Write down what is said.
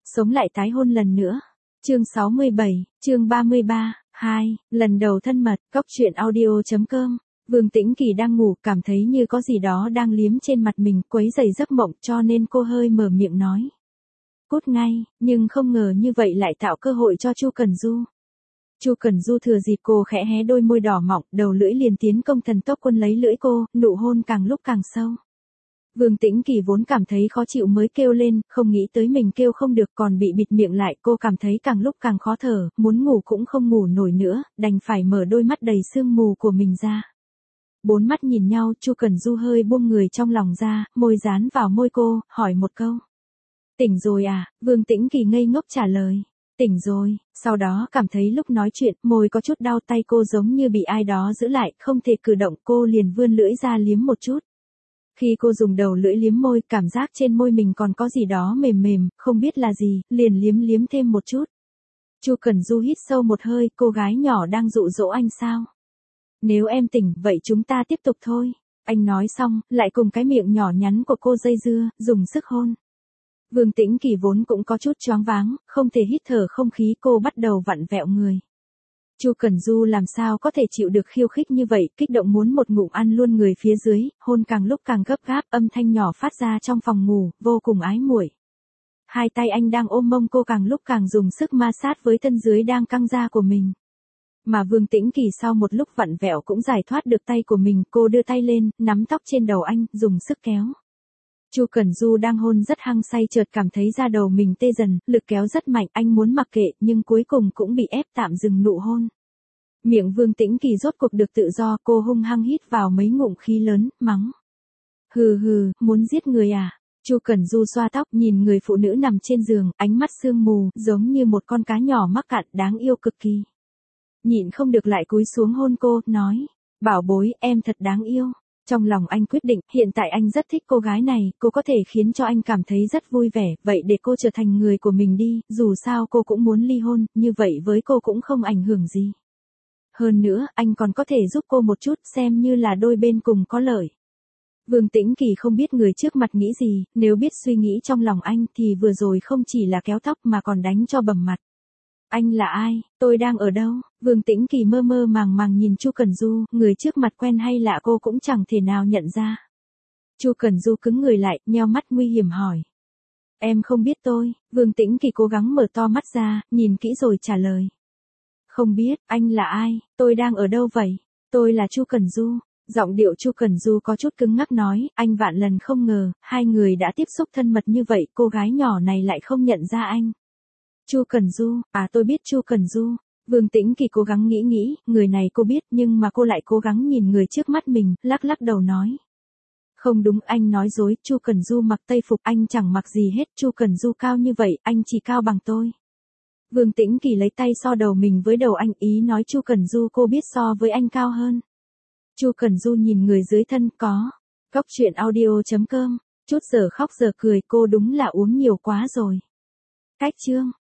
Sống lại tái hôn lần nữa. Chương 67, chương 33, 2, lần đầu thân mật, cóc truyện audio.com. Vương Tĩnh Kỳ đang ngủ, cảm thấy như có gì đó đang liếm trên mặt mình, quấy rầy giấc mộng, cho nên cô hơi mở miệng nói. Cút ngay, nhưng không ngờ như vậy lại tạo cơ hội cho Chu Cẩn Du. Chu Cẩn Du thừa dịp cô khẽ hé đôi môi đỏ mọng, đầu lưỡi liền tiến công thần tốc quân lấy lưỡi cô, nụ hôn càng lúc càng sâu. Vương Tĩnh Kỳ vốn cảm thấy khó chịu mới kêu lên, không nghĩ tới mình kêu không được còn bị bịt miệng lại, cô cảm thấy càng lúc càng khó thở, muốn ngủ cũng không ngủ nổi nữa, đành phải mở đôi mắt đầy sương mù của mình ra. Bốn mắt nhìn nhau, Chu Cẩn Du hơi buông người trong lòng ra, môi dán vào môi cô, hỏi một câu. Tỉnh rồi à? Vương Tĩnh Kỳ ngây ngốc trả lời. Tỉnh rồi, sau đó cảm thấy lúc nói chuyện, môi có chút đau, tay cô giống như bị ai đó giữ lại, không thể cử động, cô liền vươn lưỡi ra liếm một chút. Khi cô dùng đầu lưỡi liếm môi, cảm giác trên môi mình còn có gì đó mềm mềm, không biết là gì, liền liếm thêm một chút. Chu Cẩn Du hít sâu một hơi, cô gái nhỏ đang dụ dỗ anh sao? Nếu em tỉnh, vậy chúng ta tiếp tục thôi. Anh nói xong, lại cùng cái miệng nhỏ nhắn của cô dây dưa, dùng sức hôn. Vương Tĩnh Kỳ vốn cũng có chút choáng váng, không thể hít thở không khí, cô bắt đầu vặn vẹo người. Chu Cẩn Du làm sao có thể chịu được khiêu khích như vậy, kích động muốn một ngụm ăn luôn người phía dưới, hôn càng lúc càng gấp gáp, âm thanh nhỏ phát ra trong phòng ngủ, vô cùng ái muội. Hai tay anh đang ôm mông cô càng lúc càng dùng sức ma sát với thân dưới đang căng ra của mình. Mà Vương Tĩnh Kỳ sau một lúc vặn vẹo cũng giải thoát được tay của mình, cô đưa tay lên, nắm tóc trên đầu anh, dùng sức kéo. Chu Cẩn Du đang hôn rất hăng say, chợt cảm thấy da đầu mình tê dần, lực kéo rất mạnh, anh muốn mặc kệ, nhưng cuối cùng cũng bị ép tạm dừng nụ hôn. Miệng Vương Tĩnh Kỳ rốt cuộc được tự do, cô hung hăng hít vào mấy ngụm khí lớn, mắng. Hừ hừ, muốn giết người à? Chu Cẩn Du xoa tóc, nhìn người phụ nữ nằm trên giường, ánh mắt sương mù, giống như một con cá nhỏ mắc cạn, đáng yêu cực kỳ. Nhịn không được lại cúi xuống hôn cô, nói. Bảo bối, em thật đáng yêu. Trong lòng anh quyết định, hiện tại anh rất thích cô gái này, cô có thể khiến cho anh cảm thấy rất vui vẻ, vậy để cô trở thành người của mình đi, dù sao cô cũng muốn ly hôn, như vậy với cô cũng không ảnh hưởng gì. Hơn nữa, anh còn có thể giúp cô một chút, xem như là đôi bên cùng có lợi. Vương Tĩnh Kỳ không biết người trước mặt nghĩ gì, nếu biết suy nghĩ trong lòng anh thì vừa rồi không chỉ là kéo tóc mà còn đánh cho bầm mặt. Anh là ai? Tôi đang ở đâu? Vương Tĩnh Kỳ mơ mơ màng màng nhìn Chu Cẩn Du, người trước mặt quen hay lạ cô cũng chẳng thể nào nhận ra. Chu Cẩn Du cứng người lại, nheo mắt nguy hiểm hỏi. Em không biết tôi. Vương Tĩnh Kỳ cố gắng mở to mắt ra, nhìn kỹ rồi trả lời. Không biết, anh là ai? Tôi đang ở đâu vậy? Tôi là Chu Cẩn Du. Giọng điệu Chu Cẩn Du có chút cứng ngắc nói, anh vạn lần không ngờ, hai người đã tiếp xúc thân mật như vậy, cô gái nhỏ này lại không nhận ra anh. Chu Cẩn Du, à tôi biết Chu Cẩn Du. Vương Tĩnh Kỳ cố gắng nghĩ, người này cô biết nhưng mà cô lại cố gắng nhìn người trước mắt mình, lắc đầu nói. Không đúng, anh nói dối, Chu Cẩn Du mặc tây phục, anh chẳng mặc gì hết, Chu Cẩn Du cao như vậy, anh chỉ cao bằng tôi. Vương Tĩnh Kỳ lấy tay so đầu mình với đầu anh, ý nói Chu Cẩn Du cô biết so với anh cao hơn. Chu Cẩn Du nhìn người dưới thân, có. Cóc truyện audio.com, chút giờ khóc giờ cười, cô đúng là uống nhiều quá rồi. Cách chương.